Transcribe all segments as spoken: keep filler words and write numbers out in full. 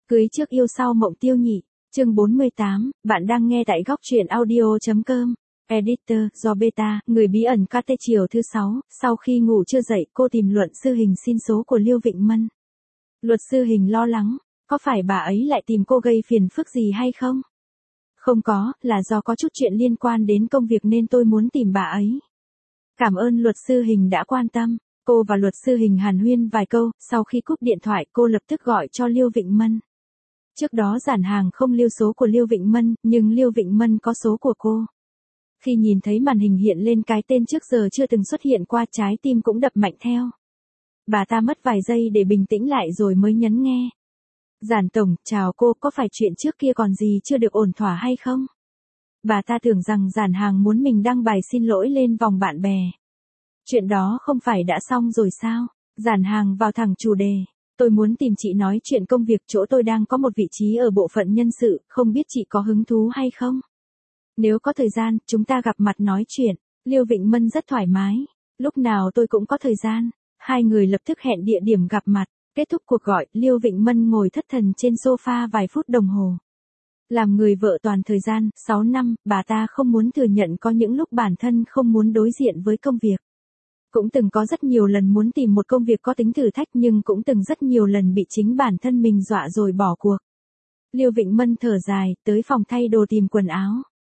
Cưới trước yêu sau mộng tiêu nhị, chương bốn mươi tám, bạn đang nghe tại góc truyện audio.com. Editor, do beta, người bí ẩn ca tê chiều thứ sáu, sau khi ngủ chưa dậy cô tìm luật sư Hình xin số của Liêu Vịnh Mân. Luật sư Hình lo lắng, có phải bà ấy lại tìm cô gây phiền phức gì hay không? Không có, là do có chút chuyện liên quan đến công việc nên tôi muốn tìm bà ấy. Cảm ơn luật sư Hình đã quan tâm. Cô và luật sư Hình hàn huyên vài câu, sau khi cúp điện thoại cô lập tức gọi cho Liêu Vịnh Mân. Trước đó giản hàng không lưu số của Liêu Vịnh Mân, nhưng Liêu Vịnh Mân có số của cô. Khi nhìn thấy màn hình hiện lên cái tên trước giờ chưa từng xuất hiện qua, trái tim cũng đập mạnh theo. Bà ta mất vài giây để bình tĩnh lại rồi mới nhấn nghe. Giản tổng, chào cô, có phải chuyện trước kia còn gì chưa được ổn thỏa hay không? Bà ta tưởng rằng giản hàng muốn mình đăng bài xin lỗi lên vòng bạn bè. Chuyện đó không phải đã xong rồi sao? Giản hàng vào thẳng chủ đề. Tôi muốn tìm chị nói chuyện công việc, chỗ tôi đang có một vị trí ở bộ phận nhân sự, không biết chị có hứng thú hay không? Nếu có thời gian, chúng ta gặp mặt nói chuyện. Liêu Vịnh Mân rất thoải mái. Lúc nào tôi cũng có thời gian. Hai người lập tức hẹn địa điểm gặp mặt. Kết thúc cuộc gọi, Liêu Vịnh Mân ngồi thất thần trên sofa vài phút đồng hồ. Làm người vợ toàn thời gian, sáu năm, bà ta không muốn thừa nhận có những lúc bản thân không muốn đối diện với công việc. Cũng từng có rất nhiều lần muốn tìm một công việc có tính thử thách, nhưng cũng từng rất nhiều lần bị chính bản thân mình dọa rồi bỏ cuộc. Liêu Vịnh Mân thở dài, tới phòng thay đồ tìm quần áo.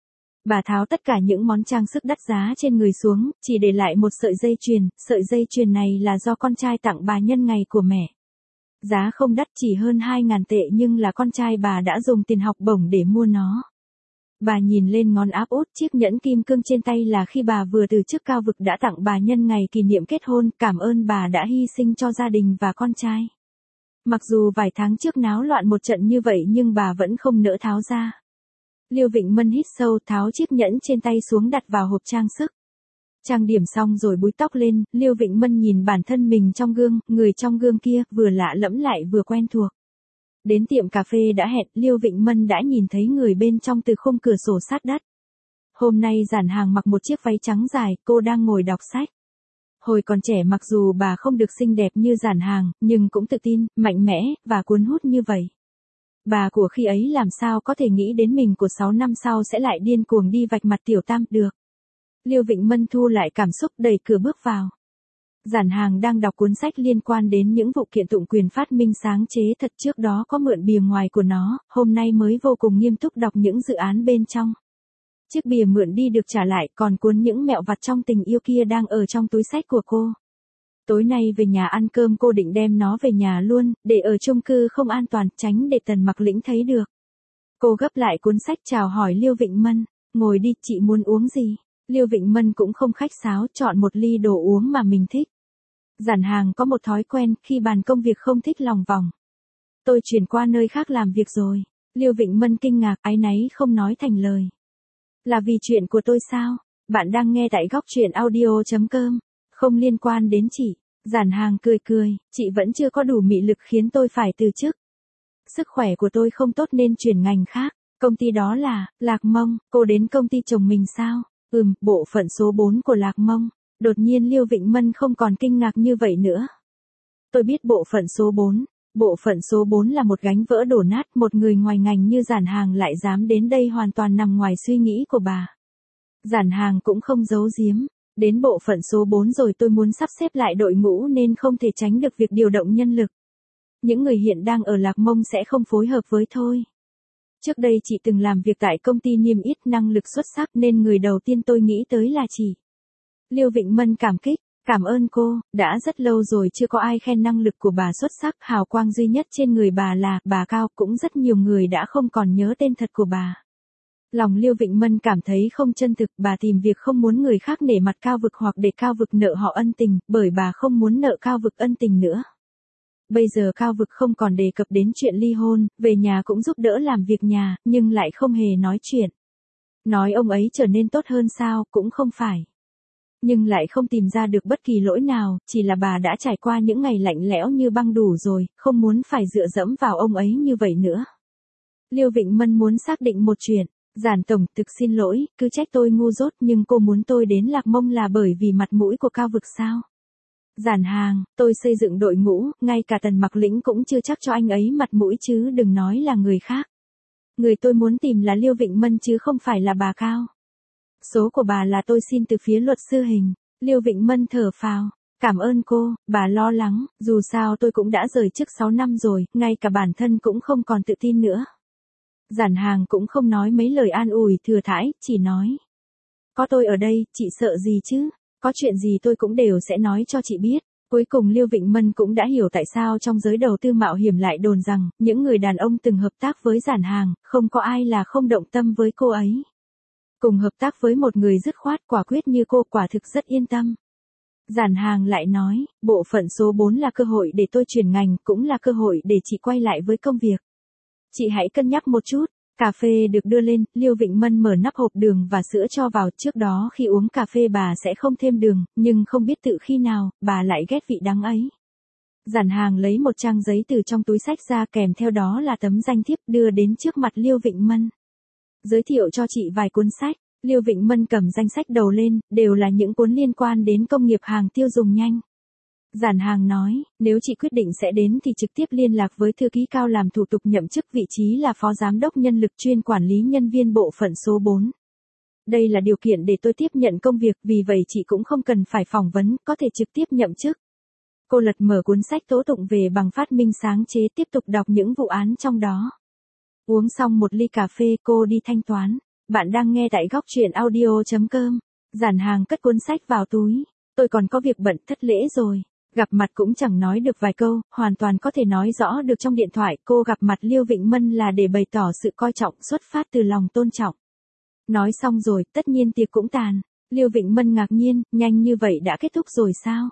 Bà tháo tất cả những món trang sức đắt giá trên người xuống, chỉ để lại một sợi dây chuyền, sợi dây chuyền này là do con trai tặng bà nhân ngày của mẹ. Giá không đắt, chỉ hơn hai ngàn tệ, nhưng là con trai bà đã dùng tiền học bổng để mua nó. Bà nhìn lên ngón áp út, chiếc nhẫn kim cương trên tay là khi bà vừa từ chức cao vực đã tặng bà nhân ngày kỷ niệm kết hôn, cảm ơn bà đã hy sinh cho gia đình và con trai. Mặc dù vài tháng trước náo loạn một trận như vậy nhưng bà vẫn không nỡ tháo ra. Liêu Vịnh Mân hít sâu, tháo chiếc nhẫn trên tay xuống đặt vào hộp trang sức. Trang điểm xong rồi búi tóc lên, Liêu Vịnh Mân nhìn bản thân mình trong gương, người trong gương kia vừa lạ lẫm lại vừa quen thuộc. Đến tiệm cà phê đã hẹn, Liêu Vịnh Mân đã nhìn thấy người bên trong từ khung cửa sổ sát đất. Hôm nay giản hàng mặc một chiếc váy trắng dài, cô đang ngồi đọc sách. Hồi còn trẻ mặc dù bà không được xinh đẹp như giản hàng, nhưng cũng tự tin, mạnh mẽ, và cuốn hút như vậy. Bà của khi ấy làm sao có thể nghĩ đến mình của sáu năm sau sẽ lại điên cuồng đi vạch mặt tiểu tam được. Liêu Vịnh Mân thu lại cảm xúc, đẩy cửa bước vào. Giản hàng đang đọc cuốn sách liên quan đến những vụ kiện tụng quyền phát minh sáng chế thật, trước đó có mượn bìa ngoài của nó, hôm nay mới vô cùng nghiêm túc đọc những dự án bên trong. Chiếc bìa mượn đi được trả lại, còn cuốn những mẹo vặt trong tình yêu kia đang ở trong túi sách của cô. Tối nay về nhà ăn cơm cô định đem nó về nhà luôn, để ở chung cư không an toàn, tránh để Tần Mặc Lĩnh thấy được. Cô gấp lại cuốn sách chào hỏi Liêu Vịnh Mân, ngồi đi, chị muốn uống gì? Liêu Vịnh Mân cũng không khách sáo, chọn một ly đồ uống mà mình thích. Giản hàng có một thói quen, khi bàn công việc không thích lòng vòng. Tôi chuyển qua nơi khác làm việc rồi. Liêu Vịnh Mân kinh ngạc, áy náy không nói thành lời. Là vì chuyện của tôi sao? Bạn đang nghe tại góc truyện audio.com. Không liên quan đến chị. Giản hàng cười cười, chị vẫn chưa có đủ mị lực khiến tôi phải từ chức. Sức khỏe của tôi không tốt nên chuyển ngành khác. Công ty đó là, Lạc Mông. Cô đến công ty chồng mình sao? Ừm, bộ phận số bốn của Lạc Mông. Đột nhiên Liêu Vịnh Mân không còn kinh ngạc như vậy nữa. Tôi biết bộ phận số bốn. Bộ phận số bốn là một gánh vỡ đổ nát, một người ngoài ngành như giản hàng lại dám đến đây hoàn toàn nằm ngoài suy nghĩ của bà. Giản hàng cũng không giấu giếm. Đến bộ phận số bốn rồi, tôi muốn sắp xếp lại đội ngũ nên không thể tránh được việc điều động nhân lực. Những người hiện đang ở Lạc Mông sẽ không phối hợp với tôi. Trước đây chị từng làm việc tại công ty niêm yết, năng lực xuất sắc nên người đầu tiên tôi nghĩ tới là chị. Liêu Vịnh Mân cảm kích, cảm ơn cô, đã rất lâu rồi chưa có ai khen năng lực của bà xuất sắc, hào quang duy nhất trên người bà là bà cao, cũng rất nhiều người đã không còn nhớ tên thật của bà. Lòng Liêu Vịnh Mân cảm thấy không chân thực, bà tìm việc không muốn người khác nể mặt cao vực hoặc để cao vực nợ họ ân tình, bởi bà không muốn nợ cao vực ân tình nữa. Bây giờ cao vực không còn đề cập đến chuyện ly hôn, về nhà cũng giúp đỡ làm việc nhà, nhưng lại không hề nói chuyện. Nói ông ấy trở nên tốt hơn sao, cũng không phải. Nhưng lại không tìm ra được bất kỳ lỗi nào, chỉ là bà đã trải qua những ngày lạnh lẽo như băng đủ rồi, không muốn phải dựa dẫm vào ông ấy như vậy nữa. Liêu Vịnh Mân muốn xác định một chuyện. Giản tổng, thực xin lỗi, cứ trách tôi ngu dốt, nhưng cô muốn tôi đến Lạc Mông là bởi vì mặt mũi của cao vực sao? Giản Hàng, tôi xây dựng đội ngũ, ngay cả Tần Mặc Lĩnh cũng chưa chắc cho anh ấy mặt mũi chứ đừng nói là người khác. Người tôi muốn tìm là Liêu Vịnh Mân chứ không phải là bà Cao. Số của bà là tôi xin từ phía luật sư Hình. Liêu Vịnh Mân thở phào. Cảm ơn cô, bà lo lắng, dù sao tôi cũng đã rời chức sáu năm rồi, ngay cả bản thân cũng không còn tự tin nữa. Giản Hàng cũng không nói mấy lời an ủi thừa thãi, chỉ nói. Có tôi ở đây, chị sợ gì chứ, có chuyện gì tôi cũng đều sẽ nói cho chị biết. Cuối cùng Liêu Vịnh Mân cũng đã hiểu tại sao trong giới đầu tư mạo hiểm lại đồn rằng, những người đàn ông từng hợp tác với Giản Hàng, không có ai là không động tâm với cô ấy. Cùng hợp tác với một người dứt khoát quả quyết như cô quả thực rất yên tâm. Giản Hàng lại nói, bộ phận số bốn là cơ hội để tôi chuyển ngành, cũng là cơ hội để chị quay lại với công việc. Chị hãy cân nhắc một chút. Cà phê được đưa lên, Liêu Vịnh Mân mở nắp hộp đường và sữa cho vào, trước đó khi uống cà phê bà sẽ không thêm đường, nhưng không biết tự khi nào, bà lại ghét vị đắng ấy. Giản Hàng lấy một trang giấy từ trong túi sách ra kèm theo đó là tấm danh thiếp đưa đến trước mặt Liêu Vịnh Mân. Giới thiệu cho chị vài cuốn sách, Liêu Vịnh Mân cầm danh sách đầu lên, đều là những cuốn liên quan đến công nghiệp hàng tiêu dùng nhanh. Giản Hàng nói, nếu chị quyết định sẽ đến thì trực tiếp liên lạc với thư ký Cao làm thủ tục nhậm chức vị trí là phó giám đốc nhân lực chuyên quản lý nhân viên bộ phận số bốn. Đây là điều kiện để tôi tiếp nhận công việc, vì vậy chị cũng không cần phải phỏng vấn, có thể trực tiếp nhậm chức. Cô lật mở cuốn sách tố tụng về bằng phát minh sáng chế tiếp tục đọc những vụ án trong đó. Uống xong một ly cà phê cô đi thanh toán. Bạn đang nghe tại góc truyện audio chấm com. Giản Hàng cất cuốn sách vào túi. Tôi còn có việc bận, thất lễ rồi. Gặp mặt cũng chẳng nói được vài câu, hoàn toàn có thể nói rõ được trong điện thoại. Cô gặp mặt Liêu Vịnh Mân là để bày tỏ sự coi trọng xuất phát từ lòng tôn trọng. Nói xong rồi, tất nhiên tiệc cũng tàn. Liêu Vịnh Mân ngạc nhiên, nhanh như vậy đã kết thúc rồi sao?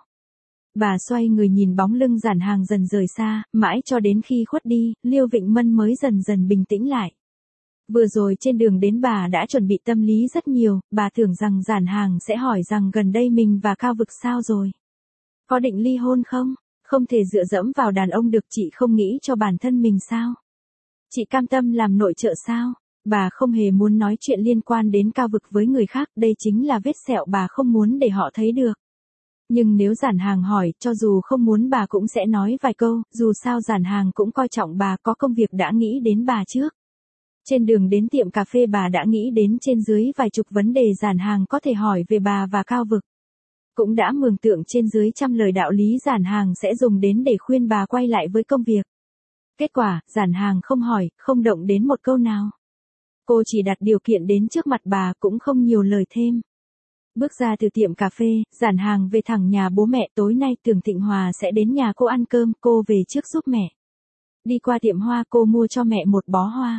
Bà xoay người nhìn bóng lưng Giản Hàng dần rời xa, mãi cho đến khi khuất đi, Liêu Vịnh Mân mới dần dần bình tĩnh lại. Vừa rồi trên đường đến bà đã chuẩn bị tâm lý rất nhiều, bà tưởng rằng Giản Hàng sẽ hỏi rằng gần đây mình và Cao Vực sao rồi. Có định ly hôn không? Không thể dựa dẫm vào đàn ông được, chị không nghĩ cho bản thân mình sao? Chị cam tâm làm nội trợ sao? Bà không hề muốn nói chuyện liên quan đến Cao Vực với người khác, đây chính là vết sẹo bà không muốn để họ thấy được. Nhưng nếu Giản Hàng hỏi, cho dù không muốn bà cũng sẽ nói vài câu, dù sao Giản Hàng cũng coi trọng bà, có công việc đã nghĩ đến bà trước. Trên đường đến tiệm cà phê bà đã nghĩ đến trên dưới vài chục vấn đề Giản Hàng có thể hỏi về bà và Cao Vực. Cũng đã mường tượng trên dưới trăm lời đạo lý Giản Hàng sẽ dùng đến để khuyên bà quay lại với công việc. Kết quả, Giản Hàng không hỏi, không động đến một câu nào. Cô chỉ đặt điều kiện đến trước mặt bà cũng không nhiều lời thêm. Bước ra từ tiệm cà phê, Giản Hàng về thẳng nhà bố mẹ, tối nay Tưởng Thịnh Hòa sẽ đến nhà cô ăn cơm, cô về trước giúp mẹ. Đi qua tiệm hoa cô mua cho mẹ một bó hoa.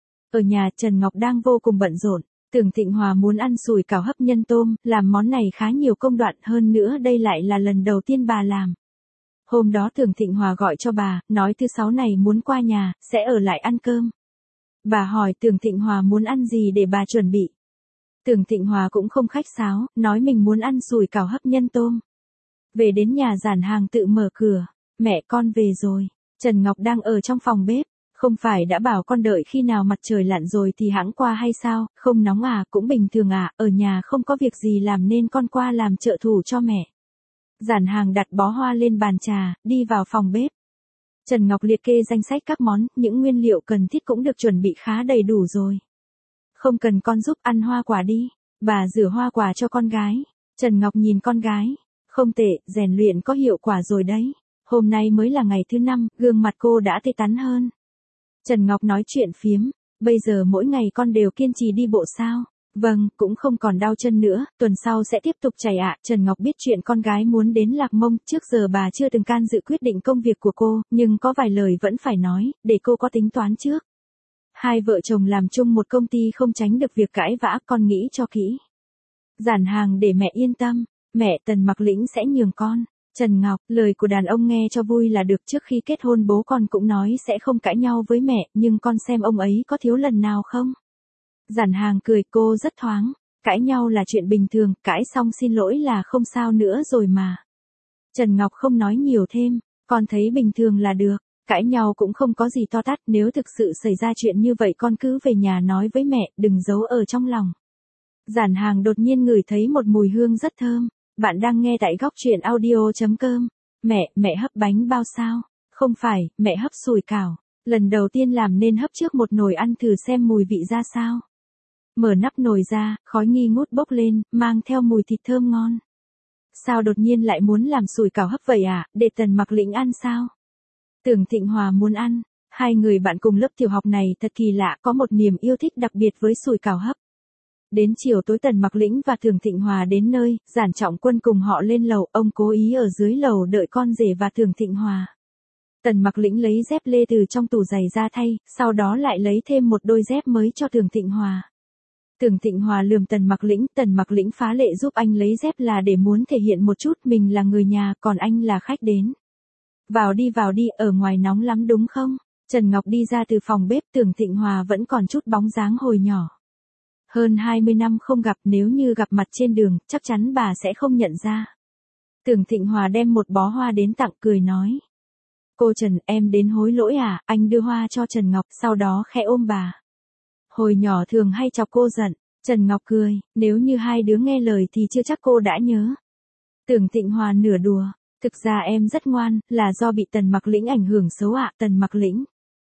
Ở nhà Trần Ngọc đang vô cùng bận rộn, Tưởng Thịnh Hòa muốn ăn sủi cảo hấp nhân tôm, làm món này khá nhiều công đoạn, hơn nữa đây lại là lần đầu tiên bà làm. Hôm đó Tưởng Thịnh Hòa gọi cho bà, nói thứ sáu này muốn qua nhà, sẽ ở lại ăn cơm. Bà hỏi Tưởng Thịnh Hòa muốn ăn gì để bà chuẩn bị. Tưởng Thịnh Hòa cũng không khách sáo, nói mình muốn ăn sủi cảo hấp nhân tôm. Về đến nhà Giản Hàng tự mở cửa, mẹ con về rồi, Trần Ngọc đang ở trong phòng bếp. Không phải đã bảo con đợi khi nào mặt trời lặn rồi thì hãng qua hay sao, không nóng à, cũng bình thường à, ở nhà không có việc gì làm nên con qua làm trợ thủ cho mẹ. Giản Hàng đặt bó hoa lên bàn trà, đi vào phòng bếp. Trần Ngọc liệt kê danh sách các món, những nguyên liệu cần thiết cũng được chuẩn bị khá đầy đủ rồi. Không cần con giúp ăn hoa quả đi, bà rửa hoa quả cho con gái. Trần Ngọc nhìn con gái, không tệ, rèn luyện có hiệu quả rồi đấy. Hôm nay mới là ngày thứ năm, gương mặt cô đã tươi tắn hơn. Trần Ngọc nói chuyện phiếm, bây giờ mỗi ngày con đều kiên trì đi bộ sao? Vâng, cũng không còn đau chân nữa, tuần sau sẽ tiếp tục chạy ạ. Trần Ngọc biết chuyện con gái muốn đến Lạc Mông, trước giờ bà chưa từng can dự quyết định công việc của cô, nhưng có vài lời vẫn phải nói, để cô có tính toán trước. Hai vợ chồng làm chung một công ty không tránh được việc cãi vã, con nghĩ cho kỹ. Giản Hàng để mẹ yên tâm, mẹ Tần Mặc Lĩnh sẽ nhường con. Trần Ngọc, lời của đàn ông nghe cho vui là được, trước khi kết hôn bố con cũng nói sẽ không cãi nhau với mẹ, nhưng con xem ông ấy có thiếu lần nào không? Giản Hàng cười, cô rất thoáng, cãi nhau là chuyện bình thường, cãi xong xin lỗi là không sao nữa rồi mà. Trần Ngọc không nói nhiều thêm, con thấy bình thường là được, cãi nhau cũng không có gì to tát, nếu thực sự xảy ra chuyện như vậy con cứ về nhà nói với mẹ, đừng giấu ở trong lòng. Giản Hàng đột nhiên ngửi thấy một mùi hương rất thơm. Bạn đang nghe tại góc truyện audio.com. Mẹ, mẹ hấp bánh bao sao? Không phải, mẹ hấp sủi cảo. Lần đầu tiên làm nên hấp trước một nồi ăn thử xem mùi vị ra sao. Mở nắp nồi ra, khói nghi ngút bốc lên, mang theo mùi thịt thơm ngon. Sao đột nhiên lại muốn làm sủi cảo hấp vậy à, để Tần Mặc Lĩnh ăn sao? Tưởng Thịnh Hòa muốn ăn. Hai người bạn cùng lớp tiểu học này thật kỳ lạ, có một niềm yêu thích đặc biệt với sủi cảo hấp. Đến chiều tối Tần Mặc Lĩnh và Tưởng Thịnh Hòa đến nơi, Giản Trọng Quân cùng họ lên lầu, ông cố ý ở dưới lầu đợi con rể và Tưởng Thịnh Hòa. Tần Mặc Lĩnh lấy dép lê từ trong tủ giày ra thay, sau đó lại lấy thêm một đôi dép mới cho Tưởng Thịnh Hòa. Tưởng Thịnh Hòa lườm Tần Mặc Lĩnh, Tần Mặc Lĩnh phá lệ giúp anh lấy dép là để muốn thể hiện một chút mình là người nhà, còn anh là khách đến. Vào đi vào đi, ở ngoài nóng lắm đúng không? Trần Ngọc đi ra từ phòng bếp, Tưởng Thịnh Hòa vẫn còn chút bóng dáng hồi nhỏ. Hơn hai mươi năm không gặp, nếu như gặp mặt trên đường, chắc chắn bà sẽ không nhận ra. Tưởng Thịnh Hòa đem một bó hoa đến tặng, cười nói. Cô Trần, em đến hối lỗi à, anh đưa hoa cho Trần Ngọc, sau đó khẽ ôm bà. Hồi nhỏ thường hay chọc cô giận, Trần Ngọc cười, nếu như hai đứa nghe lời thì chưa chắc cô đã nhớ. Tưởng Thịnh Hòa nửa đùa, thực ra em rất ngoan, là do bị Tần Mặc Lĩnh ảnh hưởng xấu ạ, Tần Mặc Lĩnh.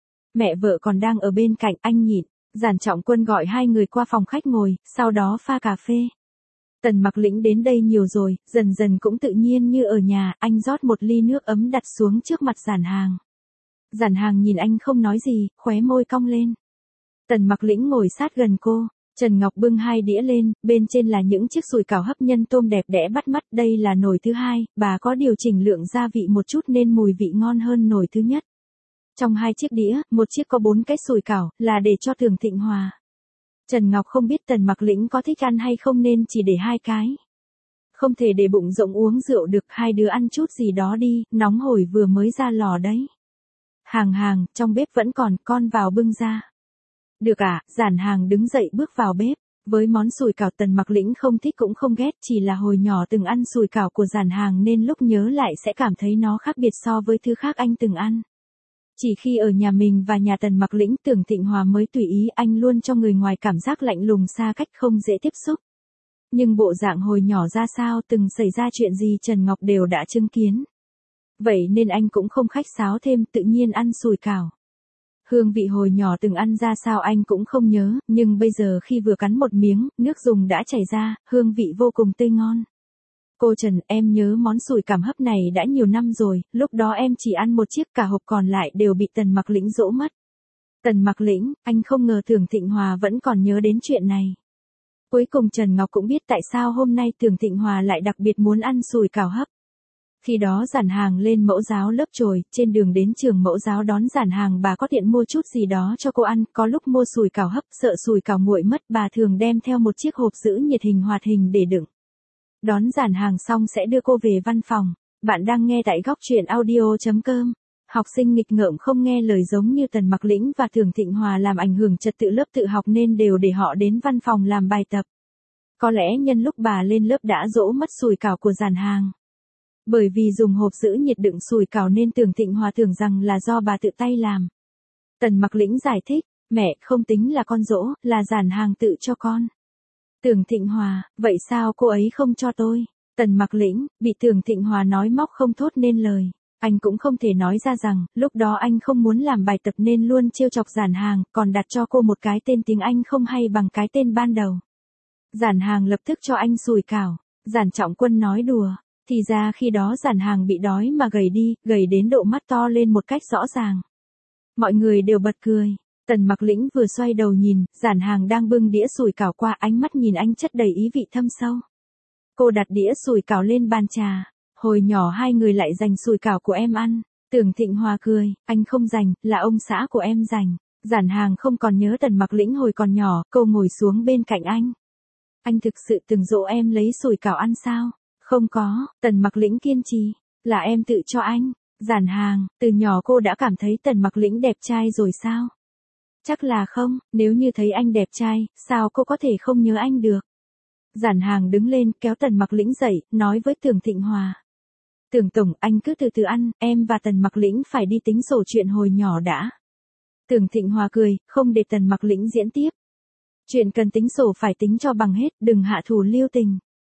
Mẹ vợ còn đang ở bên cạnh, anh nhịn. Giản Trọng Quân gọi hai người qua phòng khách ngồi, sau đó pha cà phê. Tần Mặc Lĩnh đến đây nhiều rồi, dần dần cũng tự nhiên như ở nhà, anh rót một ly nước ấm đặt xuống trước mặt Giản Hàng. Giản Hàng nhìn anh không nói gì, khóe môi cong lên. Tần Mặc Lĩnh ngồi sát gần cô, Trần Ngọc bưng hai đĩa lên, bên trên là những chiếc sủi cảo hấp nhân tôm đẹp đẽ bắt mắt, đây là nồi thứ hai, bà có điều chỉnh lượng gia vị một chút nên mùi vị ngon hơn nồi thứ nhất. Trong hai chiếc đĩa, một chiếc có bốn cái sủi cảo, là để cho Tưởng Thịnh Hòa. Trần Ngọc không biết Tần Mặc Lĩnh có thích ăn hay không nên chỉ để hai cái. Không thể để bụng rộng uống rượu được, hai đứa ăn chút gì đó đi, nóng hổi vừa mới ra lò đấy. Hàng Hàng, trong bếp vẫn còn, con vào bưng ra. Được à, Giản Hàng đứng dậy bước vào bếp. Với món sủi cảo Tần Mặc Lĩnh không thích cũng không ghét, chỉ là hồi nhỏ từng ăn sủi cảo của Giản Hàng nên lúc nhớ lại sẽ cảm thấy nó khác biệt so với thứ khác anh từng ăn. Chỉ khi ở nhà mình và nhà Tần Mặc Lĩnh, Tưởng Thịnh Hòa mới tùy ý, anh luôn cho người ngoài cảm giác lạnh lùng xa cách không dễ tiếp xúc. Nhưng bộ dạng hồi nhỏ ra sao, từng xảy ra chuyện gì Trần Ngọc đều đã chứng kiến. Vậy nên anh cũng không khách sáo thêm, tự nhiên ăn sủi cảo. Hương vị hồi nhỏ từng ăn ra sao anh cũng không nhớ, nhưng bây giờ khi vừa cắn một miếng, nước dùng đã chảy ra, hương vị vô cùng tươi ngon. Cô Trần, em nhớ món sủi cảo hấp này đã nhiều năm rồi, lúc đó em chỉ ăn một chiếc, cả hộp còn lại đều bị Tần Mặc Lĩnh dỗ mất. Tần Mặc Lĩnh, anh không ngờ Tưởng Thịnh Hòa vẫn còn nhớ đến chuyện này. Cuối cùng Trần Ngọc cũng biết tại sao hôm nay Tưởng Thịnh Hòa lại đặc biệt muốn ăn sủi cảo hấp. Khi đó Giản Hàng lên mẫu giáo lớp chồi, trên đường đến trường mẫu giáo đón Giản Hàng bà có tiện mua chút gì đó cho cô ăn, có lúc mua sủi cảo hấp, sợ sủi cảo nguội mất bà thường đem theo một chiếc hộp giữ nhiệt hình hoạt hình để đựng. Đón Giản Hàng xong sẽ đưa cô về văn phòng. Bạn đang nghe tại góc truyện audio.com. Học sinh nghịch ngợm không nghe lời giống như Tần Mặc Lĩnh và Tưởng Thịnh Hòa làm ảnh hưởng trật tự lớp tự học nên đều để họ đến văn phòng làm bài tập. Có lẽ nhân lúc bà lên lớp đã dỗ mất sủi cảo của Giản Hàng. Bởi vì dùng hộp giữ nhiệt đựng sủi cảo nên Tưởng Thịnh Hòa tưởng rằng là do bà tự tay làm. Tần Mặc Lĩnh giải thích, mẹ, không tính là con dỗ, là Giản Hàng tự cho con. Tưởng Thịnh Hòa, vậy sao cô ấy không cho tôi? Tần Mặc Lĩnh, bị Tưởng Thịnh Hòa nói móc không thốt nên lời. Anh cũng không thể nói ra rằng, lúc đó anh không muốn làm bài tập nên luôn trêu chọc Giản Hàng, còn đặt cho cô một cái tên tiếng Anh không hay bằng cái tên ban đầu. Giản Hàng lập tức cho anh sủi cảo. Giản Trọng Quân nói đùa, thì ra khi đó Giản Hàng bị đói mà gầy đi, gầy đến độ mắt to lên một cách rõ ràng. Mọi người đều bật cười. Tần Mặc Lĩnh vừa xoay đầu nhìn, Giản Hàng đang bưng đĩa sủi cảo qua, ánh mắt nhìn anh chất đầy ý vị thâm sâu. Cô đặt đĩa sủi cảo lên bàn trà. Hồi nhỏ hai người lại dành sủi cảo của em ăn. Tưởng Thịnh Hòa cười, anh không dành, là ông xã của em dành. Giản Hàng không còn nhớ Tần Mặc Lĩnh hồi còn nhỏ, cô ngồi xuống bên cạnh anh. Anh thực sự từng dỗ em lấy sủi cảo ăn sao? Không có, Tần Mặc Lĩnh kiên trì, là em tự cho anh. Giản Hàng, từ nhỏ cô đã cảm thấy Tần Mặc Lĩnh đẹp trai rồi sao? Chắc là không, nếu như thấy anh đẹp trai, sao cô có thể không nhớ anh được? Giản Hàng đứng lên, kéo Tần Mặc Lĩnh dậy, nói với Tưởng Thịnh Hòa. Tưởng tổng, anh cứ từ từ ăn, em và Tần Mặc Lĩnh phải đi tính sổ chuyện hồi nhỏ đã. Tưởng Thịnh Hòa cười, không để Tần Mặc Lĩnh diễn tiếp. Chuyện cần tính sổ phải tính cho bằng hết, đừng hạ thủ lưu tình.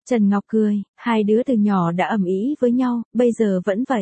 Trần Ngọc cười, hai đứa từ nhỏ đã ầm ĩ với nhau, bây giờ vẫn vậy.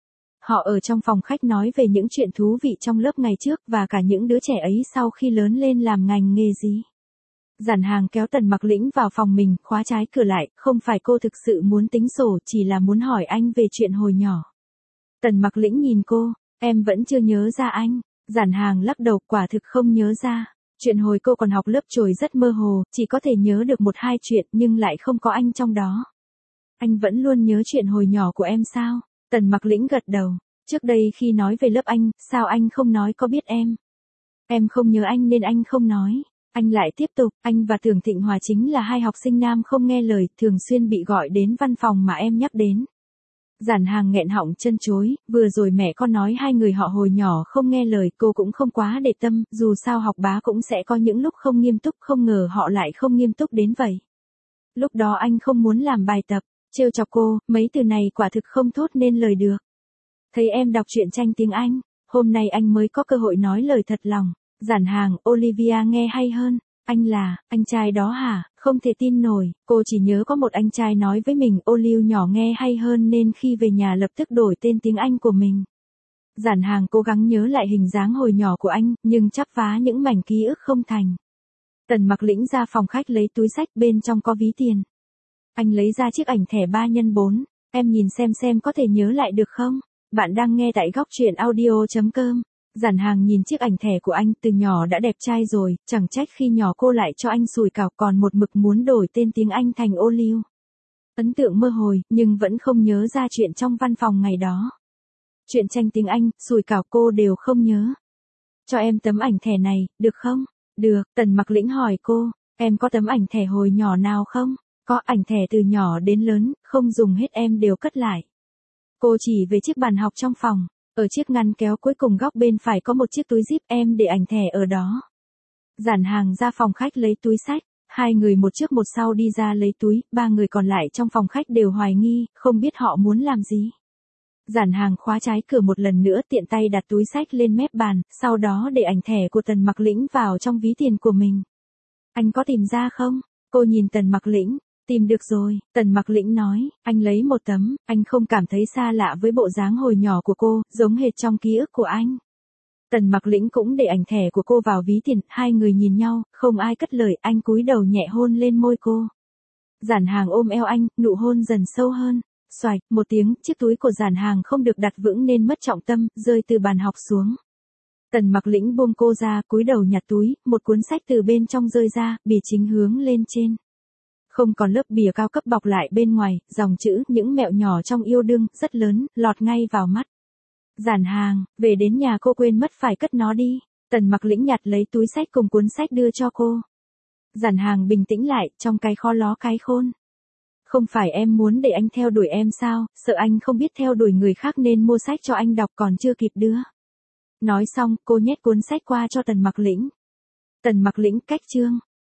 Họ ở trong phòng khách nói về những chuyện thú vị trong lớp ngày trước và cả những đứa trẻ ấy sau khi lớn lên làm ngành nghề gì. Giản Hàng kéo Tần Mặc Lĩnh vào phòng mình, khóa trái cửa lại, không phải cô thực sự muốn tính sổ, chỉ là muốn hỏi anh về chuyện hồi nhỏ. Tần Mặc Lĩnh nhìn cô, em vẫn chưa nhớ ra anh. Giản Hàng lắc đầu, quả thực không nhớ ra. Chuyện hồi cô còn học lớp chồi rất mơ hồ, chỉ có thể nhớ được một hai chuyện nhưng lại không có anh trong đó. Anh vẫn luôn nhớ chuyện hồi nhỏ của em sao? Tần Mặc Lĩnh gật đầu. Trước đây khi nói về lớp anh, sao anh không nói có biết em? Em không nhớ anh nên anh không nói. Anh lại tiếp tục, anh và Tưởng Thịnh Hòa chính là hai học sinh nam không nghe lời, thường xuyên bị gọi đến văn phòng mà em nhắc đến. Giản Hàng nghẹn họng chân chối, vừa rồi mẹ con nói hai người họ hồi nhỏ không nghe lời, cô cũng không quá để tâm, dù sao học bá cũng sẽ có những lúc không nghiêm túc, không ngờ họ lại không nghiêm túc đến vậy. Lúc đó anh không muốn làm bài tập, trêu chọc cô, mấy từ này quả thực không thốt nên lời được. Thấy em đọc truyện tranh tiếng Anh, hôm nay anh mới có cơ hội nói lời thật lòng. Giản Hàng, Olivia nghe hay hơn. Anh là, anh trai đó hả? Không thể tin nổi, cô chỉ nhớ có một anh trai nói với mình, Olive nhỏ nghe hay hơn nên khi về nhà lập tức đổi tên tiếng Anh của mình. Giản Hàng cố gắng nhớ lại hình dáng hồi nhỏ của anh, nhưng chắp vá những mảnh ký ức không thành. Tần Mặc Lĩnh ra phòng khách lấy túi xách, bên trong có ví tiền. Anh lấy ra chiếc ảnh thẻ ba nhân bốn, em nhìn xem xem có thể nhớ lại được không? Bạn đang nghe tại góc truyện audio chấm com. Giản Hàng nhìn chiếc ảnh thẻ của anh, từ nhỏ đã đẹp trai rồi, chẳng trách khi nhỏ cô lại cho anh sủi cảo, còn một mực muốn đổi tên tiếng Anh thành Olive. Ấn tượng mơ hồi, nhưng vẫn không nhớ ra chuyện trong văn phòng ngày đó. Chuyện tranh tiếng Anh, sủi cảo cô đều không nhớ. Cho em tấm ảnh thẻ này, được không? Được, Tần Mặc Lĩnh hỏi cô, em có tấm ảnh thẻ hồi nhỏ nào không? Có, ảnh thẻ từ nhỏ đến lớn, không dùng hết em đều cất lại. Cô chỉ về chiếc bàn học trong phòng. Ở chiếc ngăn kéo cuối cùng góc bên phải có một chiếc túi zip, em để ảnh thẻ ở đó. Giản Hàng ra phòng khách lấy túi xách, hai người một trước một sau đi ra lấy túi, ba người còn lại trong phòng khách đều hoài nghi, không biết họ muốn làm gì. Giản Hàng khóa trái cửa một lần nữa, tiện tay đặt túi xách lên mép bàn, sau đó để ảnh thẻ của Tần Mặc Lĩnh vào trong ví tiền của mình. Anh có tìm ra không? Cô nhìn Tần Mặc Lĩnh. Tìm được rồi, Tần Mặc Lĩnh nói, anh lấy một tấm, anh không cảm thấy xa lạ với bộ dáng hồi nhỏ của cô, giống hệt trong ký ức của anh. Tần Mặc Lĩnh cũng để ảnh thẻ của cô vào ví tiền, hai người nhìn nhau, không ai cất lời, anh cúi đầu nhẹ hôn lên môi cô. Giản Hàng ôm eo anh, nụ hôn dần sâu hơn. Xoạch, một tiếng, chiếc túi của Giản Hàng không được đặt vững nên mất trọng tâm, rơi từ bàn học xuống. Tần Mặc Lĩnh buông cô ra, cúi đầu nhặt túi, một cuốn sách từ bên trong rơi ra, bìa chính hướng lên trên. Không còn lớp bìa cao cấp bọc lại bên ngoài, dòng chữ, những mẹo nhỏ trong yêu đương, rất lớn, lọt ngay vào mắt. Giản Hàng, về đến nhà cô quên mất phải cất nó đi. Tần Mặc Lĩnh nhặt lấy túi sách cùng cuốn sách đưa cho cô. Giản Hàng bình tĩnh lại, trong cái kho ló cái khôn. Không phải em muốn để anh theo đuổi em sao, sợ anh không biết theo đuổi người khác nên mua sách cho anh đọc còn chưa kịp đưa. Nói xong, cô nhét cuốn sách qua cho Tần Mặc Lĩnh. Tần Mặc Lĩnh cách chương.